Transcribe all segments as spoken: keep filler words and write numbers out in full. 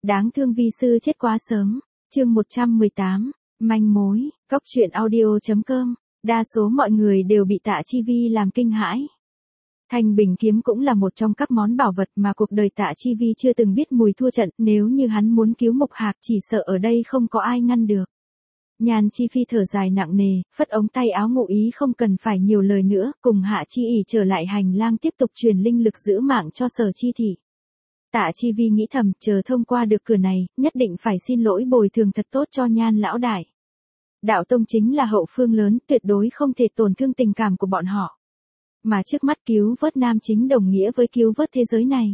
Đáng thương vi sư chết quá sớm. Chương một trăm mười tám, manh mối. Cốc truyện audio chấm com. Đa số mọi người đều bị Tạ Chi Vi làm kinh hãi. Thanh bình kiếm cũng là một trong các món bảo vật mà cuộc đời Tạ Chi Vi chưa từng biết mùi thua trận, nếu như hắn muốn cứu Mục Hạc chỉ sợ ở đây không có ai ngăn được. Nhan Chi Phi thở dài nặng nề, phất ống tay áo ngụ ý không cần phải nhiều lời nữa, cùng Hạ Chi ỉ trở lại hành lang tiếp tục truyền linh lực giữ mạng cho Sở Chi thị. Tạ Chi Vi nghĩ thầm, chờ thông qua được cửa này, nhất định phải xin lỗi bồi thường thật tốt cho Nhan lão đại. Đạo tông chính là hậu phương lớn, tuyệt đối không thể tổn thương tình cảm của bọn họ. Mà trước mắt cứu vớt nam chính đồng nghĩa với cứu vớt thế giới này.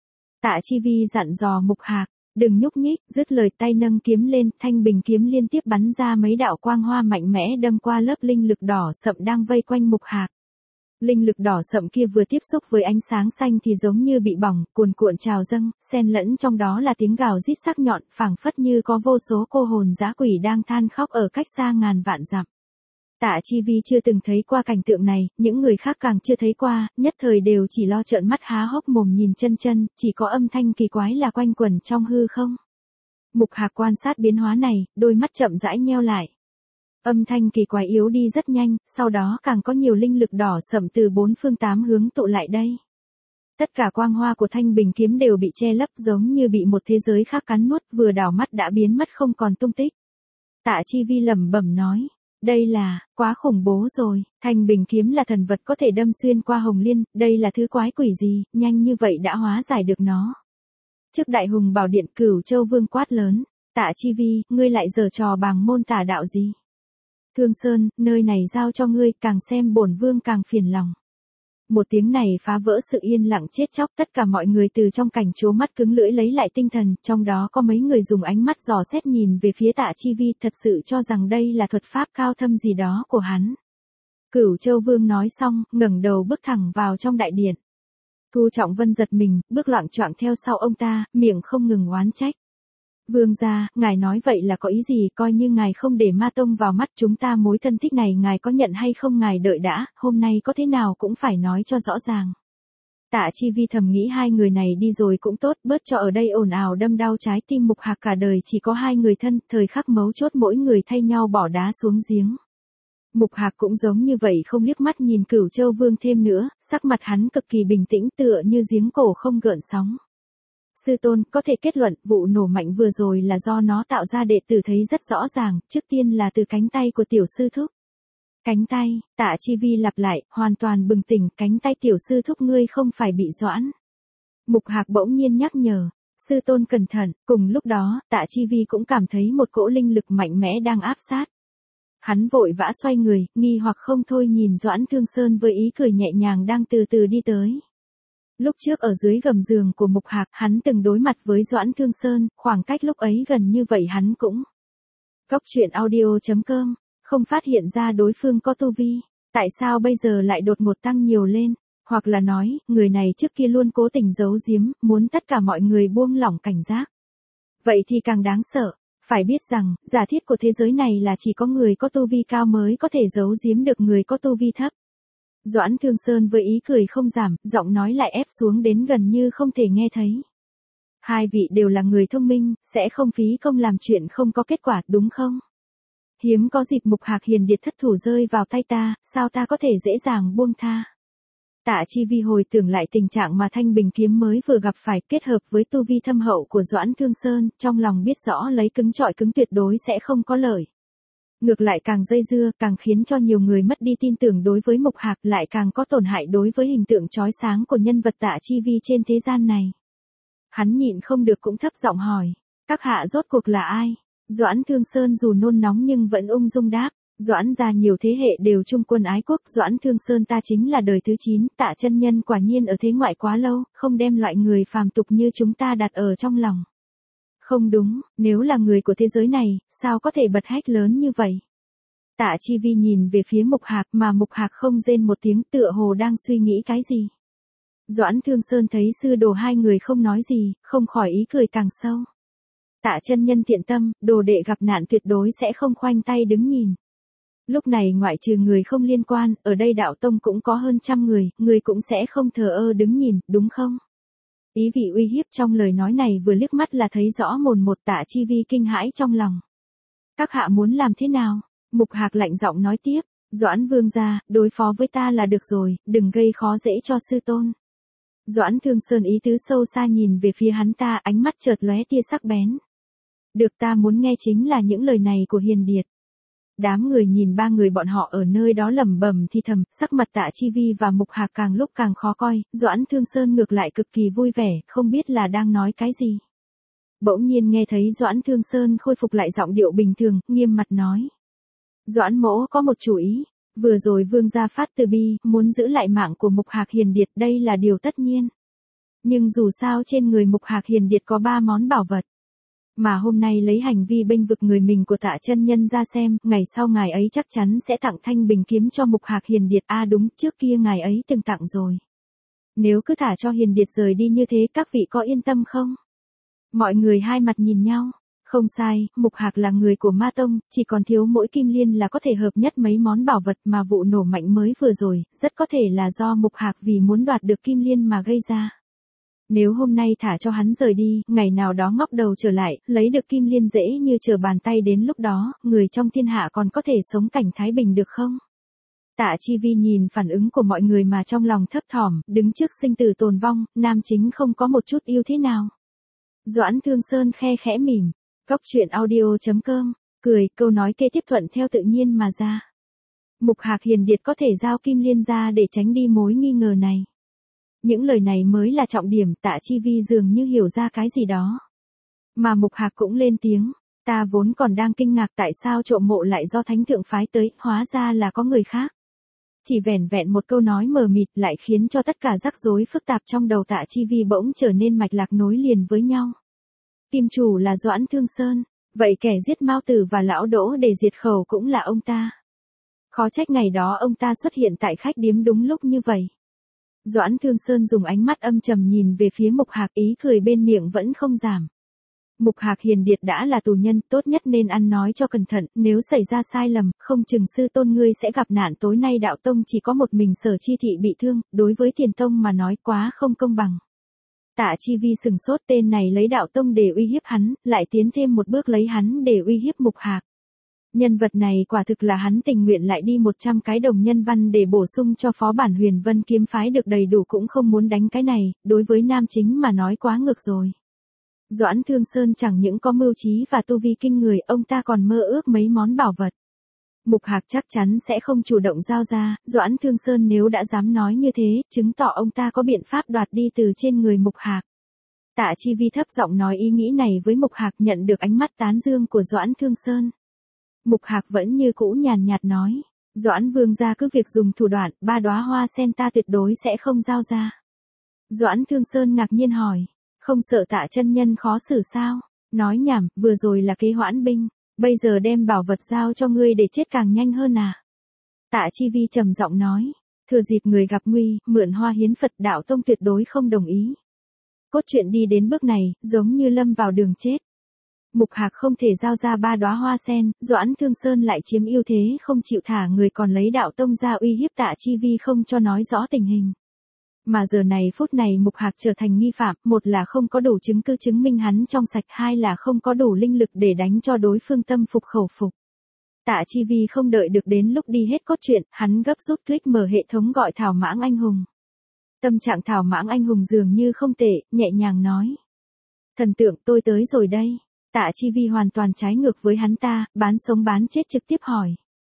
Tạ Chi Vi dặn dò Mục Hạc, đừng nhúc nhích, dứt lời tay nâng kiếm lên, thanh bình kiếm liên tiếp bắn ra mấy đạo quang hoa mạnh mẽ đâm qua lớp linh lực đỏ sậm đang vây quanh Mục Hạc. Linh lực đỏ sậm kia vừa tiếp xúc với ánh sáng xanh thì giống như bị bỏng, cuồn cuộn trào dâng, xen lẫn trong đó là tiếng gào rít sắc nhọn, phảng phất như có vô số cô hồn dã quỷ đang than khóc ở cách xa ngàn vạn dặm. Tạ Chi Vi chưa từng thấy qua cảnh tượng này, những người khác càng chưa thấy qua, nhất thời đều chỉ lo trợn mắt há hốc mồm nhìn chân chân, chỉ có âm thanh kỳ quái là quanh quẩn trong hư không. Mục Hạc quan sát biến hóa này, đôi mắt chậm rãi nheo lại. Âm thanh kỳ quái yếu đi rất nhanh, sau đó càng có nhiều linh lực đỏ sậm từ bốn phương tám hướng tụ lại đây. Tất cả quang hoa của thanh bình kiếm đều bị che lấp giống như bị một thế giới khác cắn nuốt, vừa đảo mắt đã biến mất không còn tung tích. Tạ Chi Vi lẩm bẩm nói. Đây là, quá khủng bố rồi, thanh bình kiếm là thần vật có thể đâm xuyên qua hồng liên, đây là thứ quái quỷ gì, nhanh như vậy đã hóa giải được nó. Trước đại hùng bảo điện Cửu Châu Vương quát lớn, Tạ Chi Vi, ngươi lại giở trò bàng môn tà đạo gì? Thương Sơn, nơi này giao cho ngươi, càng xem bổn vương càng phiền lòng. Một tiếng này phá vỡ sự yên lặng chết chóc, tất cả mọi người từ trong cảnh trố mắt cứng lưỡi lấy lại tinh thần, trong đó có mấy người dùng ánh mắt dò xét nhìn về phía Tạ Chi Vi, thật sự cho rằng đây là thuật pháp cao thâm gì đó của hắn. Cửu Châu Vương nói xong, ngẩng đầu bước thẳng vào trong đại điện. Thu Trọng Vân giật mình, bước loạng choạng theo sau ông ta, miệng không ngừng oán trách. Vương gia, ngài nói vậy là có ý gì, coi như ngài không để ma tông vào mắt chúng ta, mối thân thích này ngài có nhận hay không, ngài đợi đã, hôm nay có thế nào cũng phải nói cho rõ ràng. Tạ Chi Vi thầm nghĩ hai người này đi rồi cũng tốt, bớt cho ở đây ồn ào đâm đau trái tim. Mục Hạc cả đời chỉ có hai người thân, thời khắc mấu chốt mỗi người thay nhau bỏ đá xuống giếng. Mục Hạc cũng giống như vậy, không liếc mắt nhìn Cửu Châu Vương thêm nữa, sắc mặt hắn cực kỳ bình tĩnh tựa như giếng cổ không gợn sóng. Sư tôn, có thể kết luận, vụ nổ mạnh vừa rồi là do nó tạo ra, đệ tử thấy rất rõ ràng, trước tiên là từ cánh tay của tiểu sư thúc. Cánh tay, Tạ Chi Vi lặp lại, hoàn toàn bừng tỉnh, cánh tay tiểu sư thúc ngươi không phải bị doãn. Mục Hạc bỗng nhiên nhắc nhở, sư tôn cẩn thận, cùng lúc đó, Tạ Chi Vi cũng cảm thấy một cỗ linh lực mạnh mẽ đang áp sát. Hắn vội vã xoay người, nghi hoặc không thôi nhìn Doãn Thương Sơn với ý cười nhẹ nhàng đang từ từ đi tới. Lúc trước ở dưới gầm giường của Mục Hạc, hắn từng đối mặt với Doãn Thương Sơn, khoảng cách lúc ấy gần như vậy hắn cũng. Cốc truyện audio chấm com, không phát hiện ra đối phương có tu vi, tại sao bây giờ lại đột ngột tăng nhiều lên, hoặc là nói, người này trước kia luôn cố tình giấu giếm, muốn tất cả mọi người buông lỏng cảnh giác. Vậy thì càng đáng sợ, phải biết rằng, giả thiết của thế giới này là chỉ có người có tu vi cao mới có thể giấu giếm được người có tu vi thấp. Doãn Thương Sơn với ý cười không giảm, giọng nói lại ép xuống đến gần như không thể nghe thấy. Hai vị đều là người thông minh, sẽ không phí công làm chuyện không có kết quả, đúng không? Hiếm có dịp Mục Hạc hiền điệt thất thủ rơi vào tay ta, sao ta có thể dễ dàng buông tha? Tạ Chi Vi hồi tưởng lại tình trạng mà thanh bình kiếm mới vừa gặp phải, kết hợp với tu vi thâm hậu của Doãn Thương Sơn, trong lòng biết rõ lấy cứng trọi cứng tuyệt đối sẽ không có lợi. Ngược lại càng dây dưa, càng khiến cho nhiều người mất đi tin tưởng đối với Mục Hạc, lại càng có tổn hại đối với hình tượng chói sáng của nhân vật Tạ Chi Vi trên thế gian này. Hắn nhịn không được cũng thấp giọng hỏi, các hạ rốt cuộc là ai? Doãn Thương Sơn dù nôn nóng nhưng vẫn ung dung đáp, Doãn gia nhiều thế hệ đều trung quân ái quốc, Doãn Thương Sơn ta chính là đời thứ chín, Tạ chân nhân quả nhiên ở thế ngoại quá lâu, không đem loại người phàm tục như chúng ta đặt ở trong lòng. Không đúng, nếu là người của thế giới này, sao có thể bật hét lớn như vậy? Tạ Chi Vi nhìn về phía Mục Hạc mà Mục Hạc không rên một tiếng, tựa hồ đang suy nghĩ cái gì. Doãn Thương Sơn thấy sư đồ hai người không nói gì, không khỏi ý cười càng sâu. Tạ chân nhân thiện tâm, đồ đệ gặp nạn tuyệt đối sẽ không khoanh tay đứng nhìn. Lúc này ngoại trừ người không liên quan, ở đây đạo tông cũng có hơn trăm người, người cũng sẽ không thờ ơ đứng nhìn, đúng không? Ý vị uy hiếp trong lời nói này vừa liếc mắt là thấy rõ mồn một. Tạ Chi Vi kinh hãi trong lòng. Các hạ muốn làm thế nào? Mục Hạc lạnh giọng nói tiếp. Doãn vương gia, đối phó với ta là được rồi, đừng gây khó dễ cho sư tôn. Doãn Thương Sơn ý tứ sâu xa nhìn về phía hắn ta, ánh mắt chợt lóe tia sắc bén. Được, ta muốn nghe chính là những lời này của Hiền Điệt. Đám người nhìn ba người bọn họ ở nơi đó lẩm bẩm thì thầm, sắc mặt Tạ Chi Vi và Mục Hạc càng lúc càng khó coi, Doãn Thương Sơn ngược lại cực kỳ vui vẻ, không biết là đang nói cái gì. Bỗng nhiên nghe thấy Doãn Thương Sơn khôi phục lại giọng điệu bình thường, nghiêm mặt nói. Doãn mỗ có một chủ ý, vừa rồi vương gia phát từ bi, muốn giữ lại mạng của Mục Hạc Hiền Điệt, đây là điều tất nhiên. Nhưng dù sao trên người Mục Hạc Hiền Điệt có ba món bảo vật. Mà hôm nay lấy hành vi bênh vực người mình của Tạ chân nhân ra xem, ngày sau ngài ấy chắc chắn sẽ tặng thanh bình kiếm cho Mục Hạc Hiền Điệt. À đúng, trước kia ngài ấy từng tặng rồi. Nếu cứ thả cho Hiền Điệt rời đi như thế, các vị có yên tâm không? Mọi người hai mặt nhìn nhau. Không sai, Mục Hạc là người của Ma Tông, chỉ còn thiếu mỗi kim liên là có thể hợp nhất mấy món bảo vật, mà vụ nổ mạnh mới vừa rồi, rất có thể là do Mục Hạc vì muốn đoạt được kim liên mà gây ra. Nếu hôm nay thả cho hắn rời đi, ngày nào đó ngóc đầu trở lại, lấy được kim liên dễ như trở bàn tay, đến lúc đó, người trong thiên hạ còn có thể sống cảnh thái bình được không? Tạ Chi Vi nhìn phản ứng của mọi người mà trong lòng thấp thỏm, đứng trước sinh tử tồn vong, nam chính không có một chút yêu thế nào. Doãn Thương Sơn khe khẽ mỉm. Cóc truyện audio chấm com, cười, câu nói kế tiếp thuận theo tự nhiên mà ra. Mục Hạc Hiền Điệt có thể giao kim liên ra để tránh đi mối nghi ngờ này. Những lời này mới là trọng điểm. Tạ Chi Vi dường như hiểu ra cái gì đó. Mà Mục Hạc cũng lên tiếng, ta vốn còn đang kinh ngạc tại sao trộm mộ lại do thánh thượng phái tới, hóa ra là có người khác. Chỉ vẻn vẹn một câu nói mờ mịt lại khiến cho tất cả rắc rối phức tạp trong đầu Tạ Chi Vi bỗng trở nên mạch lạc nối liền với nhau. Kim chủ là Doãn Thương Sơn, vậy kẻ giết Mao Tử và Lão Đỗ để diệt khẩu cũng là ông ta. Khó trách ngày đó ông ta xuất hiện tại khách điếm đúng lúc như vậy. Doãn Thương Sơn dùng ánh mắt âm trầm nhìn về phía Mục Hạc, ý cười bên miệng vẫn không giảm. Mục Hạc Hiền Điệt đã là tù nhân, tốt nhất nên ăn nói cho cẩn thận, nếu xảy ra sai lầm, không chừng sư tôn ngươi sẽ gặp nạn. Tối nay đạo tông chỉ có một mình Sở Chi Thị bị thương, đối với Tiền tông mà nói quá không công bằng. Tạ Chi Vi sừng sốt, tên này lấy đạo tông để uy hiếp hắn, lại tiến thêm một bước lấy hắn để uy hiếp Mục Hạc. Nhân vật này quả thực là hắn tình nguyện lại đi một trăm cái đồng nhân văn để bổ sung cho phó bản Huyền Vân kiếm phái được đầy đủ cũng không muốn đánh cái này, đối với nam chính mà nói quá ngược rồi. Doãn Thương Sơn chẳng những có mưu trí và tu vi kinh người, ông ta còn mơ ước mấy món bảo vật. Mục Hạc chắc chắn sẽ không chủ động giao ra, Doãn Thương Sơn nếu đã dám nói như thế, chứng tỏ ông ta có biện pháp đoạt đi từ trên người Mục Hạc. Tạ Chi Vi thấp giọng nói ý nghĩ này với Mục Hạc, nhận được ánh mắt tán dương của Doãn Thương Sơn. Mục Hạc vẫn như cũ nhàn nhạt nói, Doãn vương gia cứ việc dùng thủ đoạn, ba đóa hoa sen ta tuyệt đối sẽ không giao ra. Doãn Thương Sơn ngạc nhiên hỏi, không sợ Tạ chân nhân khó xử sao? Nói nhảm, vừa rồi là kế hoãn binh, bây giờ đem bảo vật giao cho ngươi để chết càng nhanh hơn à? Tạ Chi Vi trầm giọng nói, thừa dịp người gặp nguy, mượn hoa hiến Phật, đạo tông tuyệt đối không đồng ý. Cốt truyện đi đến bước này, giống như lâm vào đường chết. Mục Hạc không thể giao ra ba đóa hoa sen, Doãn Thương Sơn lại chiếm ưu thế không chịu thả người, còn lấy đạo tông ra uy hiếp Tạ Chi Vi không cho nói rõ tình hình. Mà giờ này phút này Mục Hạc trở thành nghi phạm, một là không có đủ chứng cứ chứng minh hắn trong sạch, hai là không có đủ linh lực để đánh cho đối phương tâm phục khẩu phục. Tạ Chi Vi không đợi được đến lúc đi hết cốt truyện, hắn gấp rút click mở hệ thống gọi Thảo Mãng Anh Hùng. Tâm trạng Thảo Mãng Anh Hùng dường như không tệ, nhẹ nhàng nói. Thần tượng, tôi tới rồi đây. Tạ Chi Vi hoàn toàn trái ngược với hắn ta, bán sống bán chết trực tiếp hỏi.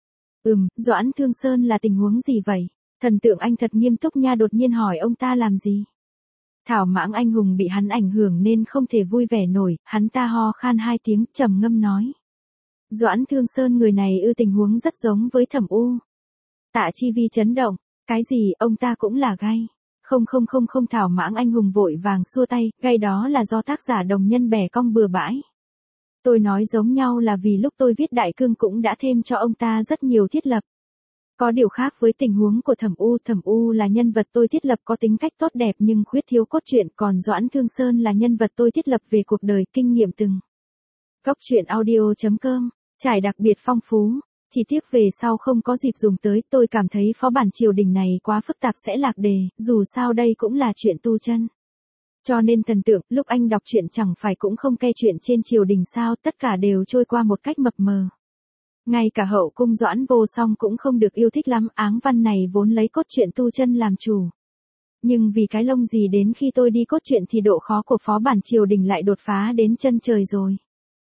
Ừm, Doãn Thương Sơn là tình huống gì vậy? Thần tượng anh thật nghiêm túc nha, đột nhiên hỏi ông ta làm gì? Thảo Mãng Anh Hùng bị hắn ảnh hưởng nên không thể vui vẻ nổi, hắn ta ho khan hai tiếng, trầm ngâm nói. Doãn Thương Sơn người này ư, tình huống rất giống với Thẩm U. Tạ Chi Vi chấn động, cái gì, ông ta cũng là gay. Không không không không, Thảo Mãng Anh Hùng vội vàng xua tay, gay đó là do tác giả đồng nhân bẻ cong bừa bãi. Tôi nói giống nhau là vì lúc tôi viết đại cương cũng đã thêm cho ông ta rất nhiều thiết lập. Có điều khác với tình huống của Thẩm U, Thẩm U là nhân vật tôi thiết lập có tính cách tốt đẹp nhưng khuyết thiếu cốt truyện, còn Doãn Thương Sơn là nhân vật tôi thiết lập về cuộc đời, kinh nghiệm từng. Cóc truyện audio chấm com, trải đặc biệt phong phú, chỉ tiếc về sau không có dịp dùng tới, tôi cảm thấy phó bản triều đình này quá phức tạp sẽ lạc đề, dù sao đây cũng là chuyện tu chân. Cho nên thần tượng, lúc anh đọc truyện chẳng phải cũng không ke chuyện trên triều đình sao, tất cả đều trôi qua một cách mập mờ. Ngay cả hậu cung Doãn Vô Song cũng không được yêu thích lắm, áng văn này vốn lấy cốt truyện tu chân làm chủ. Nhưng vì cái lông gì đến khi tôi đi cốt truyện thì độ khó của phó bản triều đình lại đột phá đến chân trời rồi.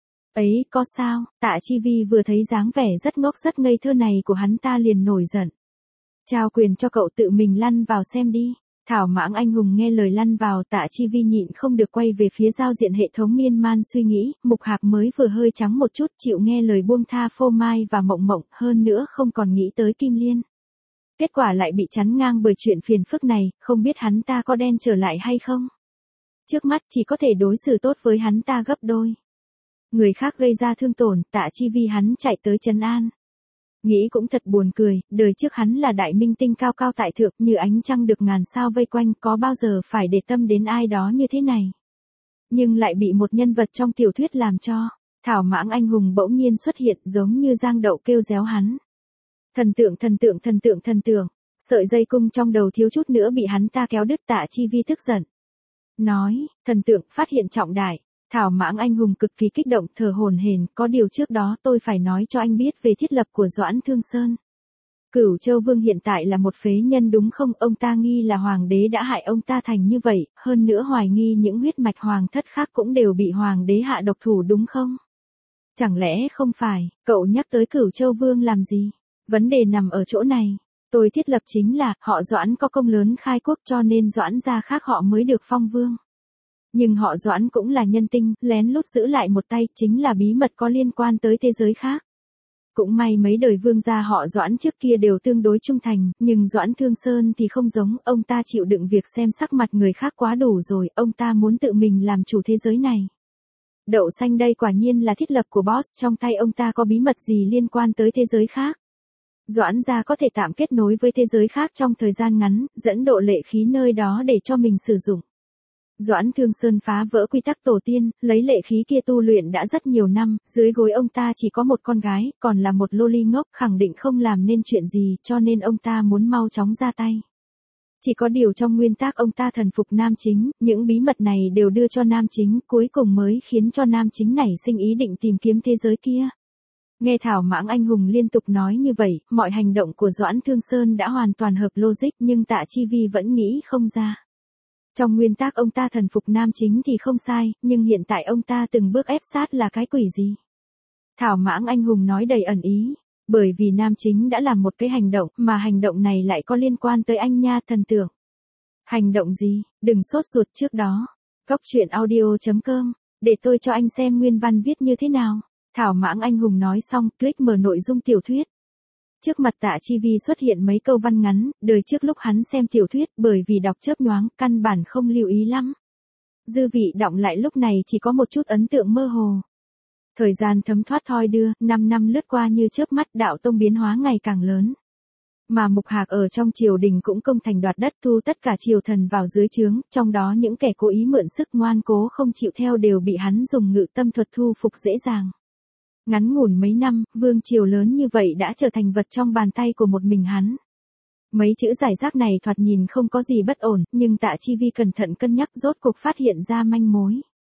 Ấy, có sao? Tạ Chi Vi vừa thấy dáng vẻ rất ngốc rất ngây thơ này của hắn ta liền nổi giận. Trao quyền cho cậu tự mình lăn vào xem đi. Thảo Mãng Anh Hùng nghe lời lăn vào, Tạ Chi Vi nhịn không được quay về phía giao diện hệ thống miên man suy nghĩ, Mục Hạc mới vừa hơi trắng một chút chịu nghe lời buông tha Phô Mai và Mộng Mộng, hơn nữa không còn nghĩ tới Kim Liên. Kết quả lại bị chắn ngang bởi chuyện phiền phức này, không biết hắn ta có đen trở lại hay không. Trước mắt chỉ có thể đối xử tốt với hắn ta gấp đôi. Người khác gây ra thương tổn, Tạ Chi Vi hắn chạy tới trấn an. Nghĩ cũng thật buồn cười, đời trước hắn là đại minh tinh cao cao tại thượng như ánh trăng được ngàn sao vây quanh, có bao giờ phải để tâm đến ai đó như thế này. Nhưng lại bị một nhân vật trong tiểu thuyết làm cho. Thảo Mãng Anh Hùng bỗng nhiên xuất hiện giống như giang đậu kêu réo hắn. Thần tượng thần tượng thần tượng thần tượng, sợi dây cung trong đầu thiếu chút nữa bị hắn ta kéo đứt. Tạ Chi Vi tức giận. Nói, thần tượng phát hiện trọng đại. Thảo Mãng Anh Hùng cực kỳ kích động thở hổn hển, có điều trước đó tôi phải nói cho anh biết về thiết lập của Doãn Thương Sơn. Cửu Châu Vương hiện tại là một phế nhân đúng không? Ông ta nghi là hoàng đế đã hại ông ta thành như vậy, hơn nữa hoài nghi những huyết mạch hoàng thất khác cũng đều bị hoàng đế hạ độc thủ đúng không? Chẳng lẽ không phải, cậu nhắc tới Cửu Châu Vương làm gì? Vấn đề nằm ở chỗ này. Tôi thiết lập chính là, họ Doãn có công lớn khai quốc cho nên Doãn gia khác họ mới được phong vương. Nhưng họ Doãn cũng là nhân tinh, lén lút giữ lại một tay, chính là bí mật có liên quan tới thế giới khác. Cũng may mấy đời vương gia họ Doãn trước kia đều tương đối trung thành, nhưng Doãn Thương Sơn thì không giống, ông ta chịu đựng việc xem sắc mặt người khác quá đủ rồi, ông ta muốn tự mình làm chủ thế giới này. Đậu xanh đây quả nhiên là thiết lập của boss, trong tay ông ta có bí mật gì liên quan tới thế giới khác. Doãn gia có thể tạm kết nối với thế giới khác trong thời gian ngắn, dẫn độ lệ khí nơi đó để cho mình sử dụng. Doãn Thương Sơn phá vỡ quy tắc tổ tiên, lấy lệ khí kia tu luyện đã rất nhiều năm, dưới gối ông ta chỉ có một con gái, còn là một loli ngốc, khẳng định không làm nên chuyện gì, cho nên ông ta muốn mau chóng ra tay. Chỉ có điều trong nguyên tắc ông ta thần phục nam chính, những bí mật này đều đưa cho nam chính, cuối cùng mới khiến cho nam chính nảy sinh ý định tìm kiếm thế giới kia. Nghe Thảo Mãng Anh Hùng liên tục nói như vậy, mọi hành động của Doãn Thương Sơn đã hoàn toàn hợp logic, nhưng Tạ Chi Vi vẫn nghĩ không ra. Trong nguyên tắc ông ta thần phục nam chính thì không sai, nhưng hiện tại ông ta từng bước ép sát là cái quỷ gì? Thảo Mãng Anh Hùng nói đầy ẩn ý, bởi vì nam chính đã làm một cái hành động, mà hành động này lại có liên quan tới anh nha thần tượng. Hành động gì? Đừng sốt ruột trước đó. Cóc truyện audio chấm com, để tôi cho anh xem nguyên văn viết như thế nào. Thảo Mãng Anh Hùng nói xong, click mở nội dung tiểu thuyết. Trước mặt Tạ Chi Vi xuất hiện mấy câu văn ngắn, đời trước lúc hắn xem tiểu thuyết bởi vì đọc chớp nhoáng, căn bản không lưu ý lắm. Dư vị đọng lại lúc này chỉ có một chút ấn tượng mơ hồ. Thời gian thấm thoát thoi đưa, năm năm lướt qua như chớp mắt, đạo tông biến hóa ngày càng lớn. Mà Mục Hạc ở trong triều đình cũng công thành đoạt đất, thu tất cả triều thần vào dưới trướng, trong đó những kẻ cố ý mượn sức ngoan cố không chịu theo đều bị hắn dùng ngự tâm thuật thu phục dễ dàng. Ngắn ngủn mấy năm, vương triều lớn như vậy đã trở thành vật trong bàn tay của một mình hắn. Mấy chữ giải rác này thoạt nhìn không có gì bất ổn, nhưng Tạ Chi Vi cẩn thận cân nhắc rốt cuộc phát hiện ra manh mối.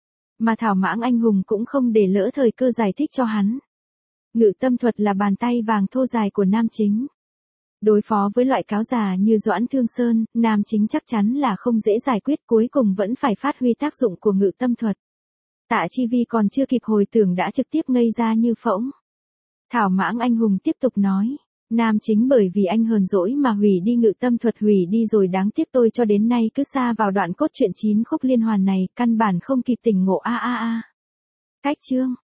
Mà Thảo Mãng Anh Hùng cũng không để lỡ thời cơ giải thích cho hắn. Ngự tâm thuật là bàn tay vàng thô dài của nam chính. Đối phó với loại cáo già như Doãn Thương Sơn, nam chính chắc chắn là không dễ giải quyết, cuối cùng vẫn phải phát huy tác dụng của ngự tâm thuật. Tạ Chi Vi còn chưa kịp hồi tưởng đã trực tiếp ngây ra như phỗng. Thảo Mãng Anh Hùng tiếp tục nói, nam chính bởi vì anh hờn dỗi mà hủy đi ngự tâm thuật, hủy đi rồi, đáng tiếc tôi cho đến nay cứ xa vào đoạn cốt truyện chín khúc liên hoàn này, căn bản không kịp tỉnh ngộ a a a. Cách chương,